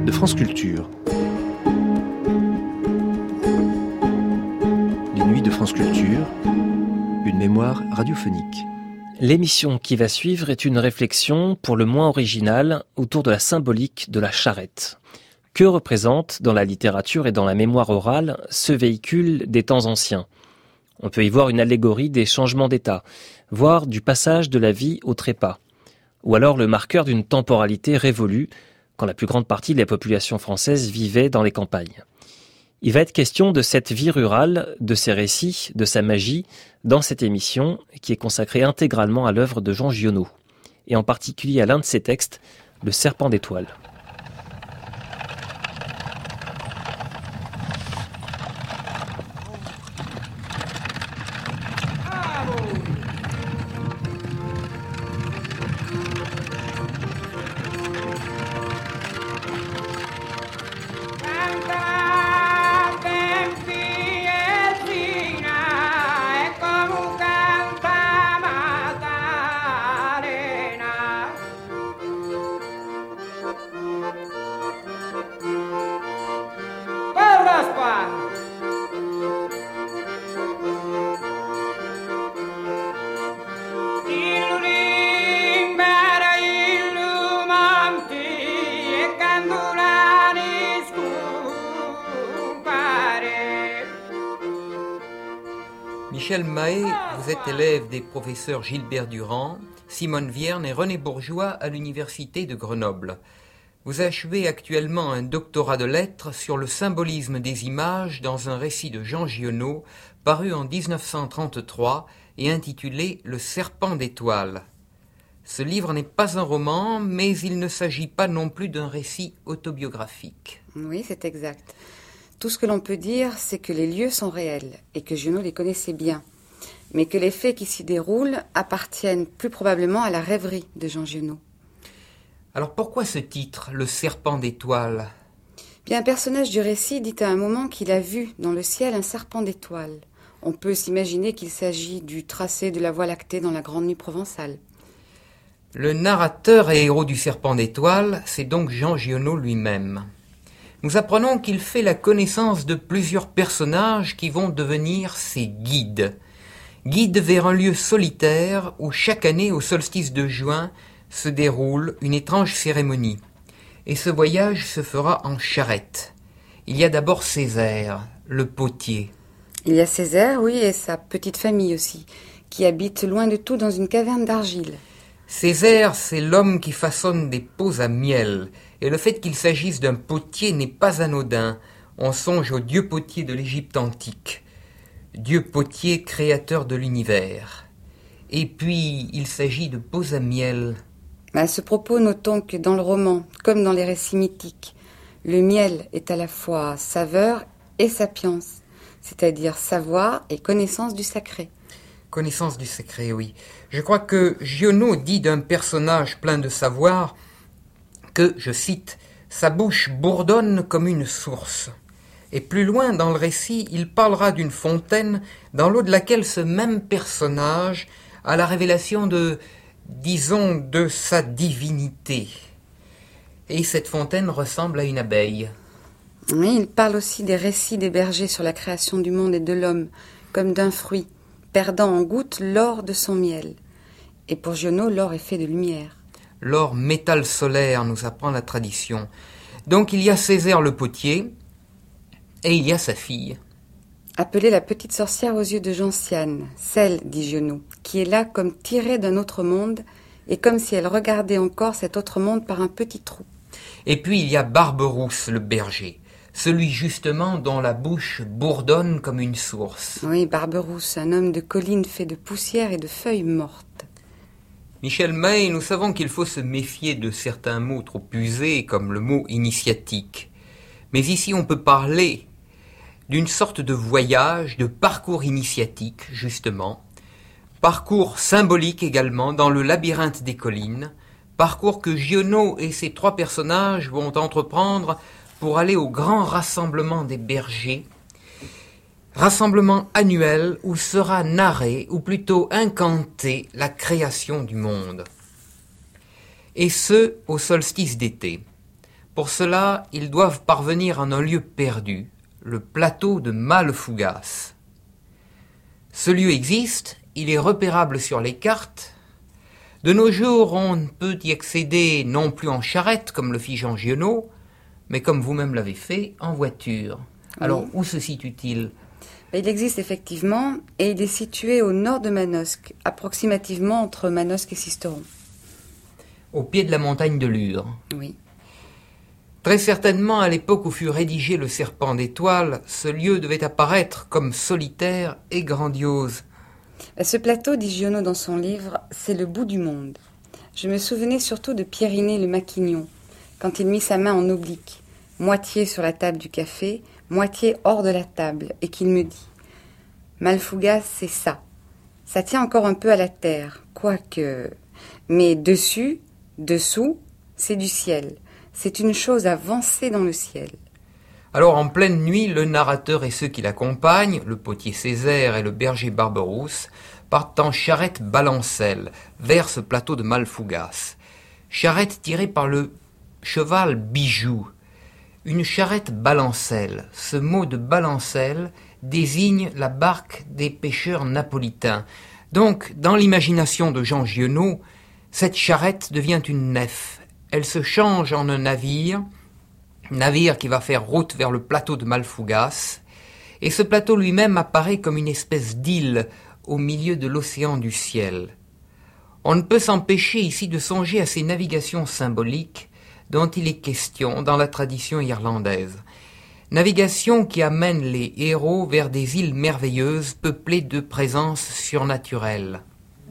de France Culture. Les nuits de France Culture, une mémoire radiophonique. L'émission qui va suivre est une réflexion pour le moins originale autour de la symbolique de la charrette. Que représente, dans la littérature et dans la mémoire orale, ce véhicule des temps anciens ? On peut y voir une allégorie des changements d'état, voire du passage de la vie au trépas, ou alors le marqueur d'une temporalité révolue, quand la plus grande partie de la population française vivait dans les campagnes. Il va être question de cette vie rurale, de ses récits, de sa magie, dans cette émission qui est consacrée intégralement à l'œuvre de Jean Giono, et en particulier à l'un de ses textes, Le Serpent d'étoiles. Michel Mahé, vous êtes élève des professeurs Gilbert Durand, Simone Vierne et René Bourgeois à l'Université de Grenoble. Vous achevez actuellement un doctorat de lettres sur le symbolisme des images dans un récit de Jean Giono, paru en 1933 et intitulé « Le Serpent d'étoiles ». Ce livre n'est pas un roman, mais il ne s'agit pas non plus d'un récit autobiographique. Oui, c'est exact. Tout ce que l'on peut dire, c'est que les lieux sont réels et que Giono les connaissait bien, mais que les faits qui s'y déroulent appartiennent plus probablement à la rêverie de Jean Giono. Alors pourquoi ce titre, Le Serpent d'étoiles ? Bien, un personnage du récit dit à un moment qu'il a vu dans le ciel un serpent d'étoiles. On peut s'imaginer qu'il s'agit du tracé de la Voie lactée dans la Grande Nuit provençale. Le narrateur et héros du Serpent d'étoiles, c'est donc Jean Giono lui-même. Nous apprenons qu'il fait la connaissance de plusieurs personnages qui vont devenir ses guides. Guides vers un lieu solitaire où chaque année, au solstice de juin, se déroule une étrange cérémonie. Et ce voyage se fera en charrette. Il y a d'abord Césaire, le potier. Il y a Césaire, oui, et sa petite famille aussi, qui habite loin de tout dans une caverne d'argile. Césaire, c'est l'homme qui façonne des pots à miel, et le fait qu'il s'agisse d'un potier n'est pas anodin. On songe au dieu potier de l'Égypte antique, dieu potier créateur de l'univers. Et puis, il s'agit de pots à miel. À ce propos, notons que dans le roman, comme dans les récits mythiques, le miel est à la fois saveur et sapience, c'est-à-dire savoir et connaissance du sacré. Connaissance du secret, oui. Je crois que Giono dit d'un personnage plein de savoir que, je cite, « sa bouche bourdonne comme une source ». Et plus loin dans le récit, il parlera d'une fontaine dans l'eau de laquelle ce même personnage a la révélation de sa divinité. Et cette fontaine ressemble à une abeille. Mais il parle aussi des récits des bergers sur la création du monde et de l'homme, comme d'un fruit, perdant en gouttes l'or de son miel. Et pour Giono, l'or est fait de lumière. L'or métal solaire, nous apprend la tradition. Donc il y a Césaire le potier, et il y a sa fille. Appelée la petite sorcière aux yeux de gentiane, celle, dit Giono, qui est là comme tirée d'un autre monde, et comme si elle regardait encore cet autre monde par un petit trou. Et puis il y a Barberousse le berger, celui justement dont la bouche bourdonne comme une source. Oui, Barberousse, un homme de colline fait de poussière et de feuilles mortes. Michel Mahé, nous savons qu'il faut se méfier de certains mots trop usés, comme le mot initiatique. Mais ici, on peut parler d'une sorte de voyage, de parcours initiatique, justement. Parcours symbolique également, dans le labyrinthe des collines. Parcours que Giono et ses trois personnages vont entreprendre pour aller au grand rassemblement des bergers. Rassemblement annuel où sera narré, ou plutôt incanté, la création du monde. Et ce, au solstice d'été. Pour cela, ils doivent parvenir en un lieu perdu, le plateau de Malfougas. Ce lieu existe, il est repérable sur les cartes. De nos jours, on ne peut y accéder non plus en charrette, comme le fit Jean Giono, mais comme vous-même l'avez fait, en voiture. Alors, où se situe-t-il ? Il existe effectivement, et il est situé au nord de Manosque, approximativement entre Manosque et Sisteron. Au pied de la montagne de Lure. Oui. Très certainement, à l'époque où fut rédigé le Serpent d'étoiles, ce lieu devait apparaître comme solitaire et grandiose. Ce plateau, dit Giono dans son livre, c'est le bout du monde. Je me souvenais surtout de Pierrinet le Maquignon, quand il mit sa main en oblique, moitié sur la table du café, moitié hors de la table, et qu'il me dit « Malfougas, c'est ça. Ça tient encore un peu à la terre, quoique... Mais dessus, dessous, c'est du ciel. C'est une chose avancée dans le ciel. » Alors en pleine nuit, le narrateur et ceux qui l'accompagnent, le potier Césaire et le berger Barberousse, partent en charrette balancelle vers ce plateau de Malfougas. Charrette tirée par le cheval Bijou. Une charrette balancelle. Ce mot de balancelle désigne la barque des pêcheurs napolitains. Donc, dans l'imagination de Jean Giono, cette charrette devient une nef. Elle se change en un navire qui va faire route vers le plateau de Malfougas, et ce plateau lui-même apparaît comme une espèce d'île au milieu de l'océan du ciel. On ne peut s'empêcher ici de songer à ces navigations symboliques dont il est question dans la tradition irlandaise. Navigations qui amènent les héros vers des îles merveilleuses peuplées de présences surnaturelles.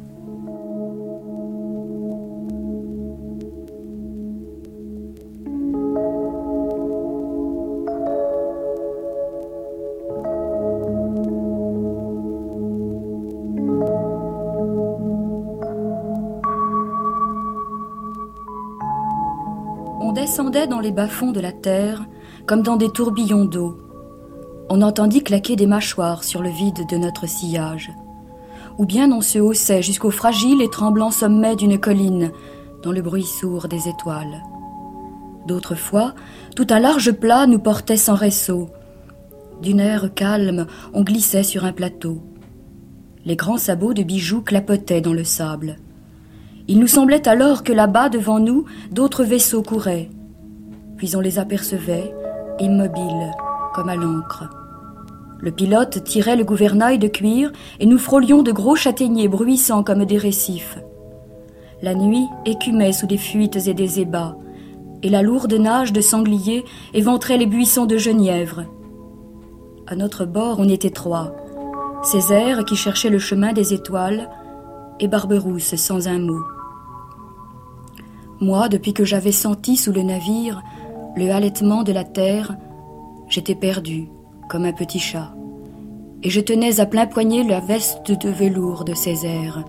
On descendait dans les bas-fonds de la terre comme dans des tourbillons d'eau. On entendit claquer des mâchoires sur le vide de notre sillage. Ou bien on se haussait jusqu'au fragile et tremblant sommet d'une colline dans le bruit sourd des étoiles. D'autres fois, tout un large plat nous portait sans ressaut. D'une air calme, on glissait sur un plateau. Les grands sabots de Bijou clapotaient dans le sable. Il nous semblait alors que là-bas, devant nous, d'autres vaisseaux couraient. Puis on les apercevait, immobiles, comme à l'ancre. Le pilote tirait le gouvernail de cuir et nous frôlions de gros châtaigniers bruissants comme des récifs. La nuit écumait sous des fuites et des ébats, et la lourde nage de sangliers éventrait les buissons de genièvre. À notre bord, on était trois. Césaire qui cherchait le chemin des étoiles et Barberousse sans un mot. Moi, depuis que j'avais senti sous le navire le halètement de la terre, j'étais perdu comme un petit chat, et je tenais à plein poignet la veste de velours de Césaire.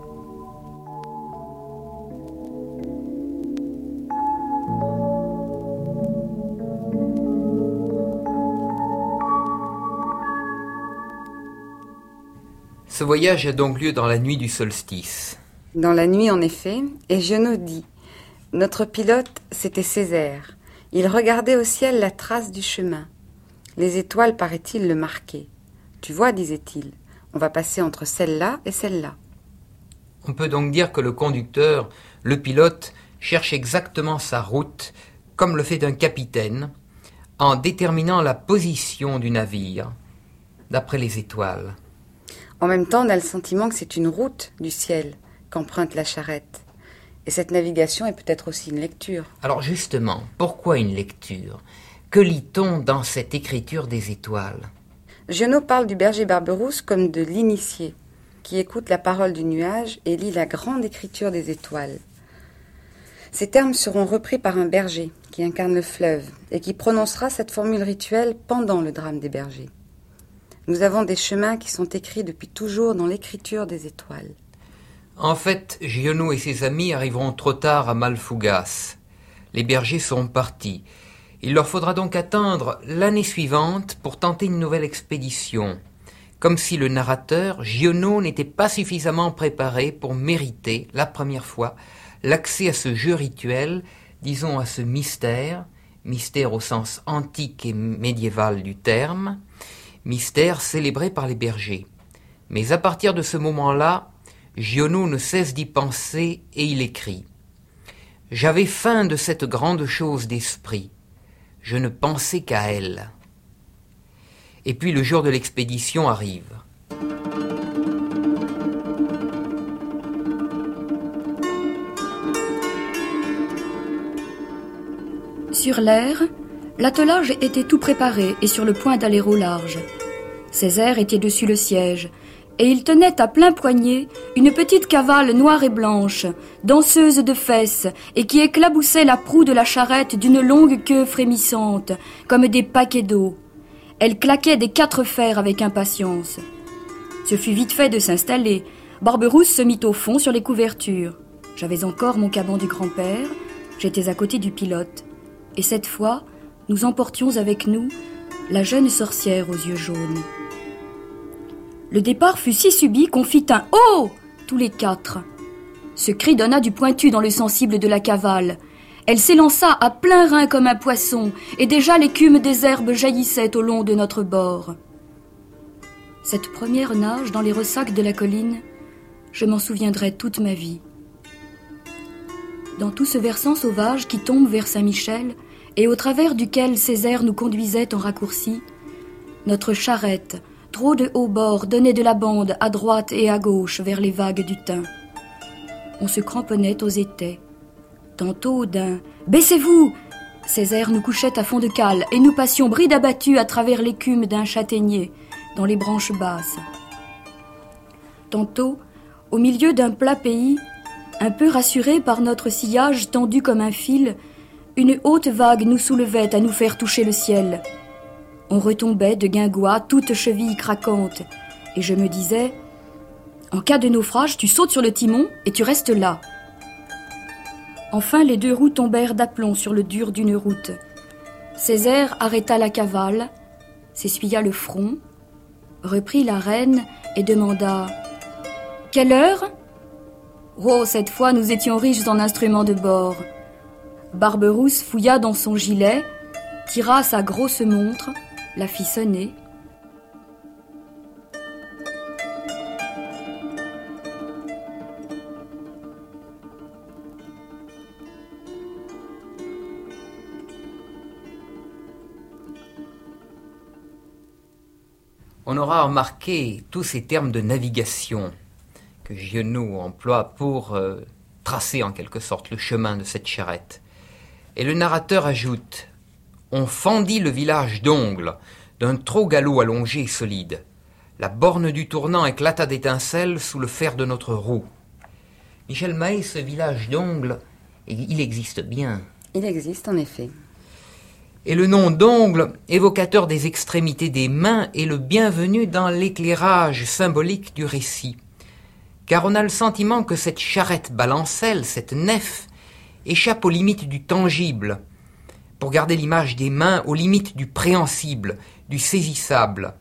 Ce voyage a donc lieu dans la nuit du solstice. Dans la nuit, en effet, et Giono dit « Notre pilote, c'était Césaire. Il regardait au ciel la trace du chemin. Les étoiles, paraît-il, le marquaient. Tu vois, disait-il, on va passer entre celle-là et celle-là. » On peut donc dire que le conducteur, le pilote, cherche exactement sa route, comme le fait un capitaine, en déterminant la position du navire, d'après les étoiles. En même temps, on a le sentiment que c'est une route du ciel qu'emprunte la charrette. Et cette navigation est peut-être aussi une lecture. Alors justement, pourquoi une lecture ? Que lit-on dans cette écriture des étoiles ? Giono parle du berger Barberousse comme de l'initié, qui écoute la parole du nuage et lit la grande écriture des étoiles. Ces termes seront repris par un berger qui incarne le fleuve et qui prononcera cette formule rituelle pendant le drame des bergers. Nous avons des chemins qui sont écrits depuis toujours dans l'écriture des étoiles. En fait, Giono et ses amis arriveront trop tard à Malfougas. Les bergers seront partis. Il leur faudra donc attendre l'année suivante pour tenter une nouvelle expédition. Comme si le narrateur, Giono, n'était pas suffisamment préparé pour mériter, la première fois, l'accès à ce jeu rituel, disons à ce mystère, mystère au sens antique et médiéval du terme, mystère célébré par les bergers. Mais à partir de ce moment-là, Giono ne cesse d'y penser et il écrit « J'avais faim de cette grande chose d'esprit, je ne pensais qu'à elle. » Et puis le jour de l'expédition arrive. Sur l'air, l'attelage était tout préparé et sur le point d'aller au large. Césaire était dessus le siège, et il tenait à plein poignet une petite cavale noire et blanche, danseuse de fesses, et qui éclaboussait la proue de la charrette d'une longue queue frémissante, comme des paquets d'eau. Elle claquait des 4 fers avec impatience. Ce fut vite fait de s'installer. Barberousse se mit au fond sur les couvertures. J'avais encore mon caban du grand-père, j'étais à côté du pilote. Et cette fois, nous emportions avec nous la jeune sorcière aux yeux jaunes. Le départ fut si subit qu'on fit un « Oh !» tous les 4. Ce cri donna du pointu dans le sensible de la cavale. Elle s'élança à plein rein comme un poisson, et déjà l'écume des herbes jaillissait au long de notre bord. Cette première nage dans les ressacs de la colline, je m'en souviendrai toute ma vie. Dans tout ce versant sauvage qui tombe vers Saint-Michel, et au travers duquel Césaire nous conduisait en raccourci, notre charrette, trop de haut bord, donnait de la bande à droite et à gauche vers les vagues du Thym. On se cramponnait aux étais. Tantôt d'un « Baissez-vous !» Césaire nous couchait à fond de cale et nous passions bride abattue à travers l'écume d'un châtaignier dans les branches basses. Tantôt, au milieu d'un plat pays, un peu rassuré par notre sillage tendu comme un fil, une haute vague nous soulevait à nous faire toucher le ciel. On retombait de guingois, toutes chevilles craquantes, et je me disais « En cas de naufrage, tu sautes sur le timon et tu restes là. » Enfin, les 2 roues tombèrent d'aplomb sur le dur d'une route. Césaire arrêta la cavale, s'essuya le front, reprit la rêne et demanda « Quelle heure ?» Oh, cette fois, nous étions riches en instruments de bord. Barberousse fouilla dans son gilet, tira sa grosse montre, la fit sonner. On aura remarqué tous ces termes de navigation que Giono emploie pour tracer en quelque sorte le chemin de cette charrette. Et le narrateur ajoute « On fendit le village d'Ongles d'un trop galop allongé et solide. La borne du tournant éclata d'étincelles sous le fer de notre roue. » Michel Mahé, ce village d'Ongles, il existe bien. Il existe en effet. Et le nom d'Ongles, évocateur des extrémités des mains, est le bienvenu dans l'éclairage symbolique du récit. Car on a le sentiment que cette charrette balancelle, cette nef, échappe aux limites du tangible, pour garder l'image des mains aux limites du préhensible, du saisissable.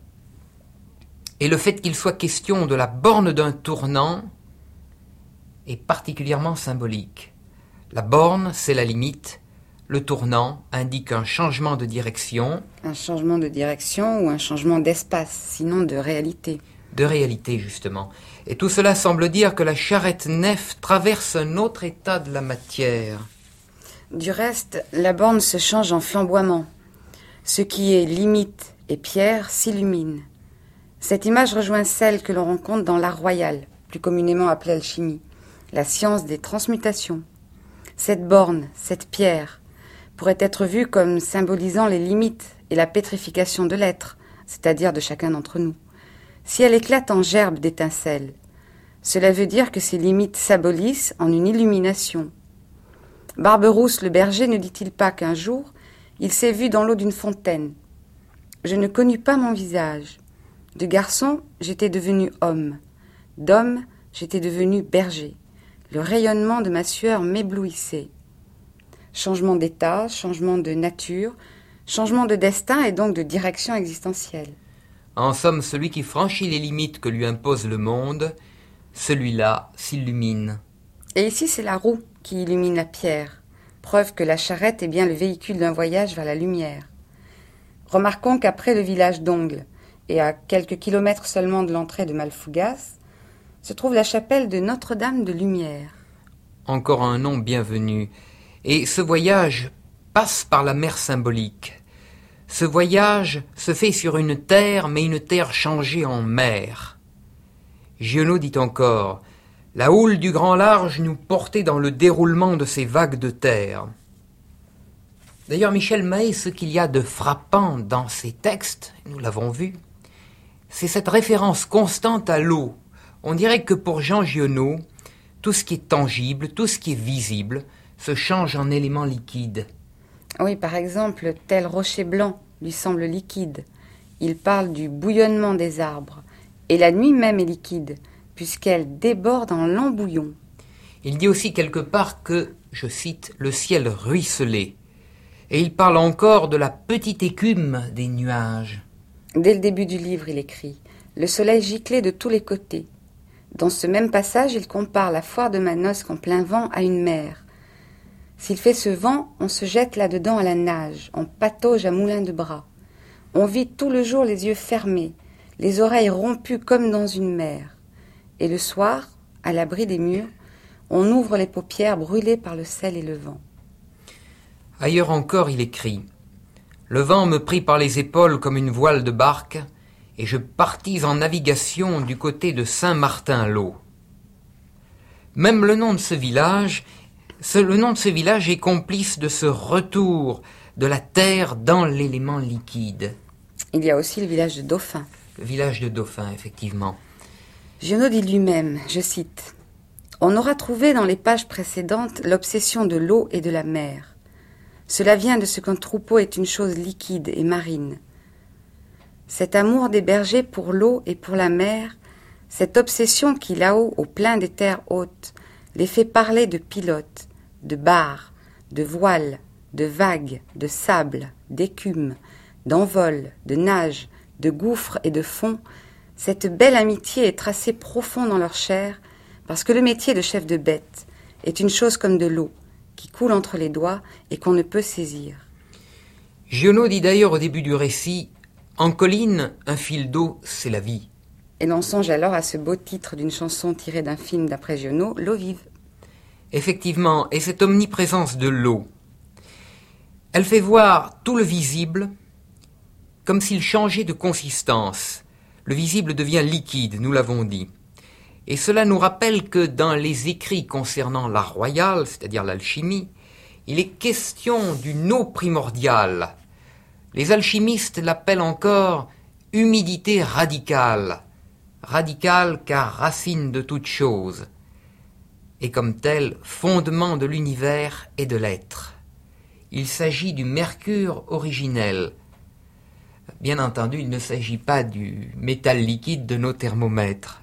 Et le fait qu'il soit question de la borne d'un tournant est particulièrement symbolique. La borne, c'est la limite. Le tournant indique un changement de direction. Un changement de direction ou un changement d'espace, sinon de réalité. De réalité, justement. Et tout cela semble dire que la charrette nef traverse un autre état de la matière. Du reste, la borne se change en flamboiement. Ce qui est limite et pierre s'illumine. Cette image rejoint celle que l'on rencontre dans l'art royal, plus communément appelée alchimie, la science des transmutations. Cette borne, cette pierre, pourrait être vue comme symbolisant les limites et la pétrification de l'être, c'est-à-dire de chacun d'entre nous. Si elle éclate en gerbes d'étincelles, cela veut dire que ces limites s'abolissent en une illumination. Barberousse le berger ne dit-il pas qu'un jour, il s'est vu dans l'eau d'une fontaine. Je ne connus pas mon visage. De garçon, j'étais devenu homme. D'homme, j'étais devenu berger. Le rayonnement de ma sueur m'éblouissait. Changement d'état, changement de nature, changement de destin et donc de direction existentielle. En somme, celui qui franchit les limites que lui impose le monde, celui-là s'illumine. Et ici, c'est la roue qui illumine la pierre. preuve que la charrette est bien le véhicule d'un voyage vers la lumière. Remarquons qu'après le village d'Ongles, et à quelques kilomètres seulement de l'entrée de Malfougas, se trouve la chapelle de Notre-Dame de Lumière. Encore un nom bienvenu. Et ce voyage passe par la mer symbolique. Ce voyage se fait sur une terre, mais une terre changée en mer. Giono dit encore « La houle du grand large nous portait dans le déroulement de ces vagues de terre ». D'ailleurs, Michel Mahé, ce qu'il y a de frappant dans ses textes, nous l'avons vu, c'est cette référence constante à l'eau. On dirait que pour Jean Giono, tout ce qui est tangible, tout ce qui est visible, se change en éléments liquides. Oui, par exemple, tel rocher blanc lui semble liquide. Il parle du bouillonnement des arbres. Et la nuit même est liquide, puisqu'elle déborde en lambouillon. Il dit aussi quelque part que, je cite, le ciel ruisselait. Et il parle encore de la petite écume des nuages. Dès le début du livre, il écrit « Le soleil giclait de tous les côtés ». Dans ce même passage, il compare la foire de Manosque en plein vent à une mer. S'il fait ce vent, on se jette là-dedans à la nage, on patauge à moulin de bras. On vit tout le jour les yeux fermés, les oreilles rompues comme dans une mer. Et le soir, à l'abri des murs, on ouvre les paupières brûlées par le sel et le vent. Ailleurs encore, il écrit « Le vent me prit par les épaules comme une voile de barque, et je partis en navigation du côté de Saint-Martin-l'Eau. » Même le nom de ce village est complice de ce retour de la terre dans l'élément liquide. Il y a aussi le village de Dauphin. Le village de Dauphin, effectivement. Giono dit lui-même, je cite, « On aura trouvé dans les pages précédentes l'obsession de l'eau et de la mer. Cela vient de ce qu'un troupeau est une chose liquide et marine. Cet amour des bergers pour l'eau et pour la mer, cette obsession qui là-haut, au plein des terres hautes, les fait parler de pilotes, de barres, de voiles, de vagues, de sable, d'écume, d'envol, de nage, de gouffres et de fond, cette belle amitié est tracée profond dans leur chair, parce que le métier de chef de bête est une chose comme de l'eau, qui coule entre les doigts et qu'on ne peut saisir. » Giono dit d'ailleurs au début du récit « En colline, un fil d'eau, c'est la vie ». Et l'on songe alors à ce beau titre d'une chanson tirée d'un film d'après Giono, L'eau vive. Effectivement, et cette omniprésence de l'eau, elle fait voir tout le visible comme s'il changeait de consistance. Le visible devient liquide, nous l'avons dit. Et cela nous rappelle que dans les écrits concernant l'art royal, c'est-à-dire l'alchimie, il est question d'une eau primordiale. Les alchimistes l'appellent encore humidité radicale. Radicale car racine de toute chose. Et comme tel, fondement de l'univers et de l'être. Il s'agit du mercure originel. Bien entendu, il ne s'agit pas du métal liquide de nos thermomètres.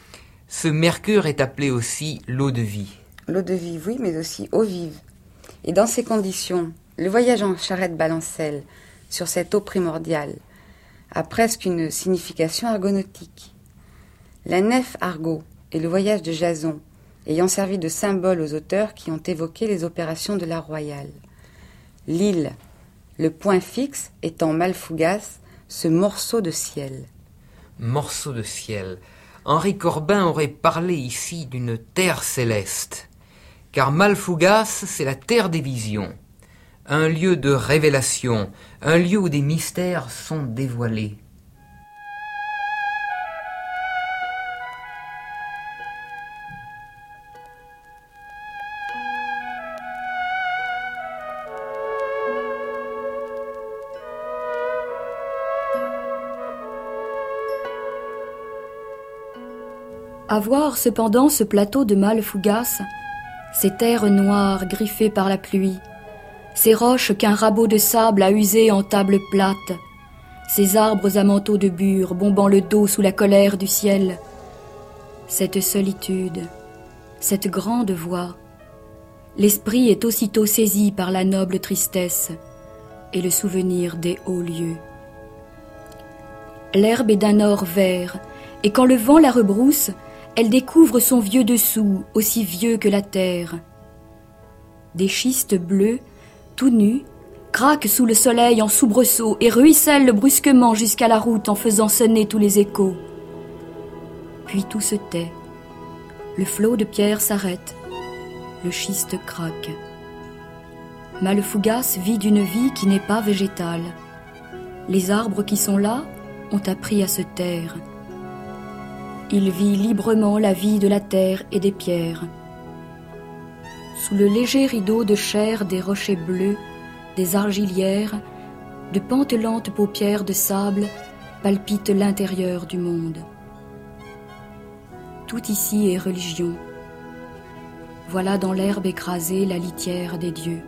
Ce mercure est appelé aussi l'eau de vie. L'eau de vie, oui, mais aussi eau vive. Et dans ces conditions, le voyage en charrette balancelle sur cette eau primordiale a presque une signification argonautique. La nef Argo et le voyage de Jason ayant servi de symbole aux auteurs qui ont évoqué les opérations de l'art royal. L'île, le point fixe étant Malfougas, ce morceau de ciel. Morceau de ciel. Henri Corbin aurait parlé ici d'une terre céleste, car Malfougas, c'est la terre des visions, un lieu de révélation, un lieu où des mystères sont dévoilés. À voir cependant ce plateau de Malfougas, ces terres noires griffées par la pluie, ces roches qu'un rabot de sable a usées en table plate, ces arbres à manteaux de bure bombant le dos sous la colère du ciel, cette solitude, cette grande voix, l'esprit est aussitôt saisi par la noble tristesse et le souvenir des hauts lieux. L'herbe est d'un or vert, et quand le vent la rebrousse, elle découvre son vieux dessous, aussi vieux que la terre. Des schistes bleus, tout nus, craquent sous le soleil en soubresauts et ruissellent brusquement jusqu'à la route en faisant sonner tous les échos. Puis tout se tait. Le flot de pierre s'arrête. Le schiste craque. Malefougas vit d'une vie qui n'est pas végétale. Les arbres qui sont là ont appris à se taire. Il vit librement la vie de la terre et des pierres. Sous le léger rideau de chair des rochers bleus, des argilières, de pantelantes paupières de sable palpite l'intérieur du monde. Tout ici est religion. Voilà dans l'herbe écrasée la litière des dieux.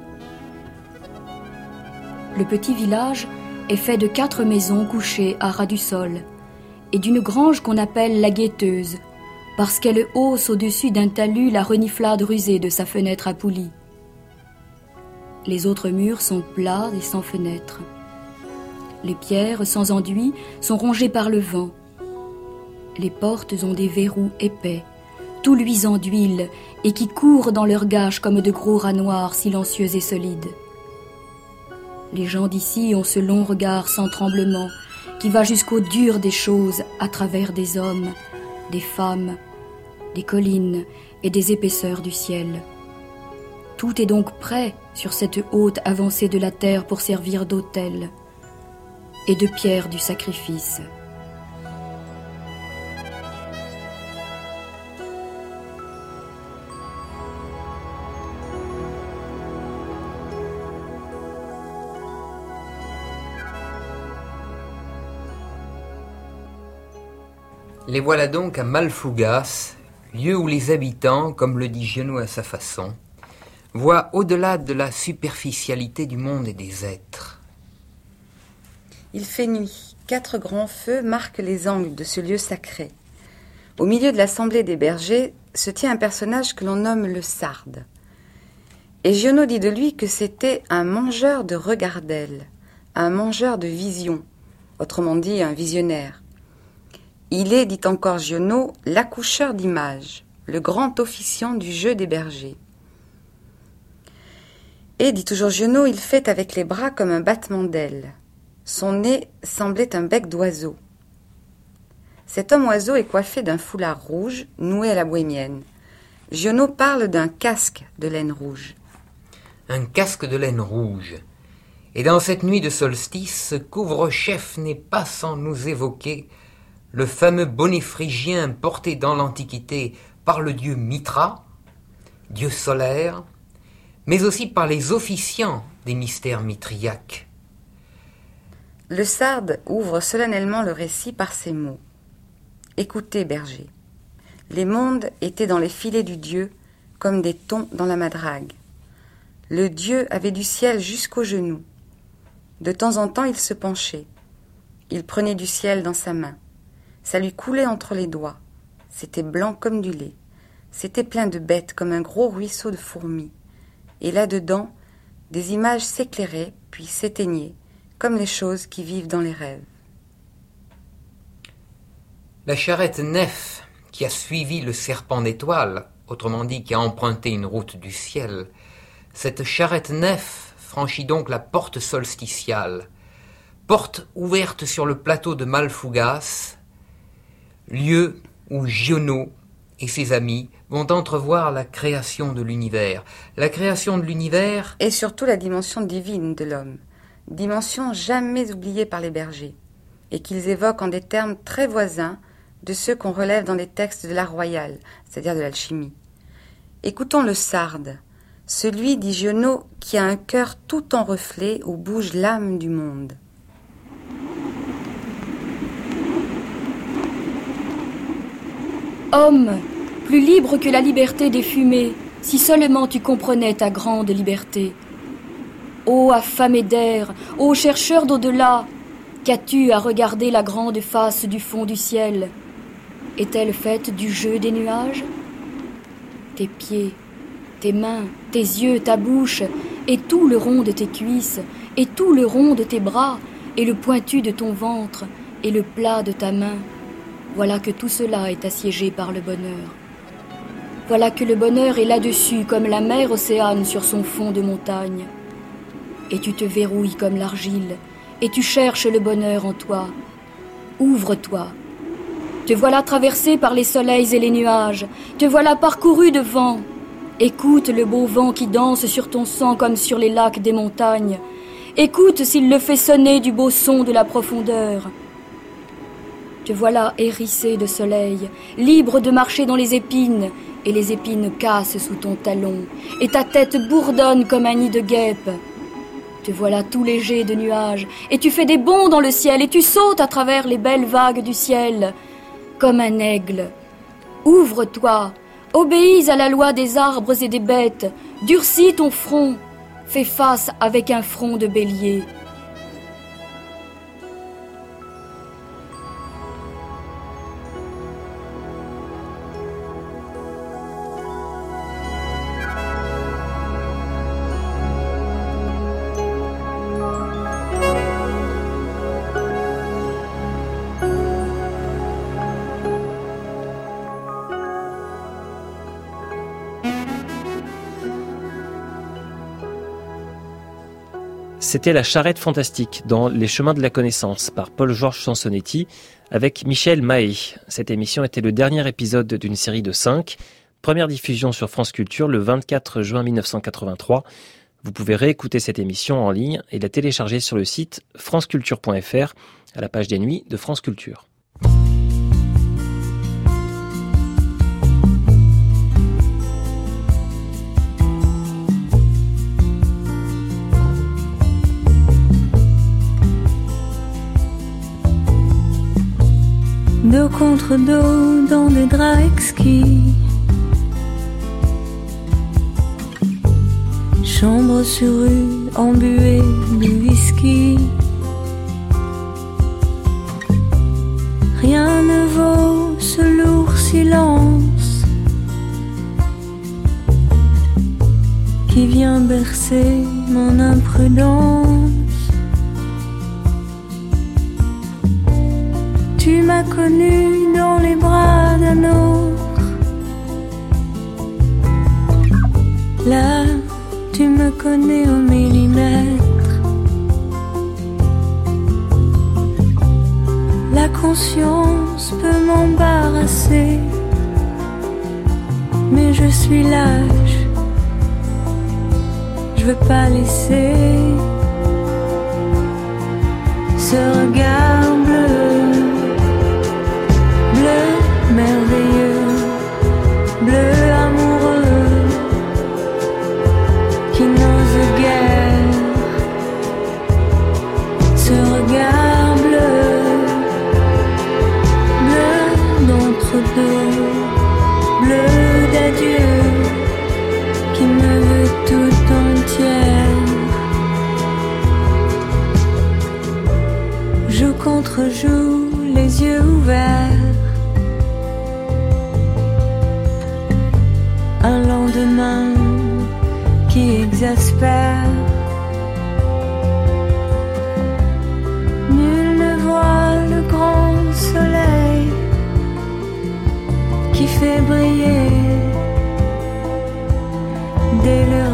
Le petit village est fait de 4 maisons couchées à ras du sol et d'une grange qu'on appelle la Guetteuse, parce qu'elle hausse au-dessus d'un talus la reniflade rusée de sa fenêtre à poulie. Les autres murs sont plats et sans fenêtres. Les pierres sans enduit sont rongées par le vent. Les portes ont des verrous épais, tout luisants d'huile, et qui courent dans leurs gages comme de gros rats noirs silencieux et solides. Les gens d'ici ont ce long regard sans tremblement qui va jusqu'au dur des choses à travers des hommes, des femmes, des collines et des épaisseurs du ciel. Tout est donc prêt sur cette haute avancée de la terre pour servir d'autel et de pierre du sacrifice. Les voilà donc à Malfougas, lieu où les habitants, comme le dit Giono à sa façon, voient au-delà de la superficialité du monde et des êtres. Il fait nuit. 4 grands feux marquent les angles de ce lieu sacré. Au milieu de l'assemblée des bergers se tient un personnage que l'on nomme le Sarde. Et Giono dit de lui que c'était un mangeur de regardelles, un mangeur de visions, autrement dit un visionnaire. Il est, dit encore Giono, l'accoucheur d'images, le grand officiant du jeu des bergers. Et, dit toujours Giono, il fait avec les bras comme un battement d'ailes. Son nez semblait un bec d'oiseau. Cet homme oiseau est coiffé d'un foulard rouge, noué à la bohémienne. Giono parle d'un casque de laine rouge. Un casque de laine rouge. Et dans cette nuit de solstice, ce couvre-chef n'est pas sans nous évoquer le fameux bonnet phrygien porté dans l'Antiquité par le dieu Mithra, dieu solaire, mais aussi par les officiants des mystères mithriaques. Le Sarde ouvre solennellement le récit par ces mots. Écoutez, berger. Les mondes étaient dans les filets du Dieu, comme des thons dans la madrague. Le Dieu avait du ciel jusqu'aux genoux. De temps en temps, il se penchait. Il prenait du ciel dans sa main. Ça lui coulait entre les doigts. C'était blanc comme du lait. C'était plein de bêtes comme un gros ruisseau de fourmis. Et là-dedans, des images s'éclairaient puis s'éteignaient, comme les choses qui vivent dans les rêves. La charrette nef qui a suivi le serpent d'étoiles, autrement dit qui a emprunté une route du ciel, cette charrette nef franchit donc la porte solsticiale, porte ouverte sur le plateau de Malfougas, lieu où Giono et ses amis vont entrevoir la création de l'univers. La création de l'univers et surtout la dimension divine de l'homme, dimension jamais oubliée par les bergers, et qu'ils évoquent en des termes très voisins de ceux qu'on relève dans les textes de l'art royal, c'est-à-dire de l'alchimie. Écoutons le Sarde, celui, dit Giono, qui a un cœur tout en reflet où bouge l'âme du monde. Homme, plus libre que la liberté des fumées, si seulement tu comprenais ta grande liberté. Ô affamé d'air, ô chercheur d'au-delà, qu'as-tu à regarder la grande face du fond du ciel? Est-elle faite du jeu des nuages? Tes pieds, tes mains, tes yeux, ta bouche, et tout le rond de tes cuisses, et tout le rond de tes bras, et le pointu de ton ventre, et le plat de ta main, voilà que tout cela est assiégé par le bonheur. Voilà que le bonheur est là-dessus, comme la mer océane sur son fond de montagne. Et tu te verrouilles comme l'argile, et tu cherches le bonheur en toi. Ouvre-toi. Te voilà traversé par les soleils et les nuages, te voilà parcouru de vent. Écoute le beau vent qui danse sur ton sang comme sur les lacs des montagnes. Écoute s'il le fait sonner du beau son de la profondeur. Te voilà hérissé de soleil, libre de marcher dans les épines, et les épines cassent sous ton talon, et ta tête bourdonne comme un nid de guêpe. Te voilà tout léger de nuages, et tu fais des bonds dans le ciel, et tu sautes à travers les belles vagues du ciel, comme un aigle. Ouvre-toi, obéis à la loi des arbres et des bêtes, durcis ton front, fais face avec un front de bélier. C'était La Charrette fantastique dans Les chemins de la connaissance par Paul-Georges Sansonetti avec Michel Mahé. Cette émission était le dernier épisode d'une série de 5. Première diffusion sur France Culture le 24 juin 1983. Vous pouvez réécouter cette émission en ligne et la télécharger sur le site franceculture.fr à la page des nuits de France Culture. Dos contre dos dans des draps exquis, chambre sur rue embuée de whisky. Rien ne vaut ce lourd silence qui vient bercer mon imprudence. Tu m'as connu dans les bras d'un autre. Là, tu me connais au millimètre. La conscience peut m'embarrasser, mais je suis lâche. Je veux pas laisser ce regard bleu. Bleu merveilleux, bleu amoureux, qui n'ose guère. Ce regard bleu, bleu d'entre-deux, bleu d'adieu, qui me veut tout entière. Joue contre joue, les yeux ouverts. Un lendemain qui exaspère. Nul ne voit le grand soleil qui fait briller dès le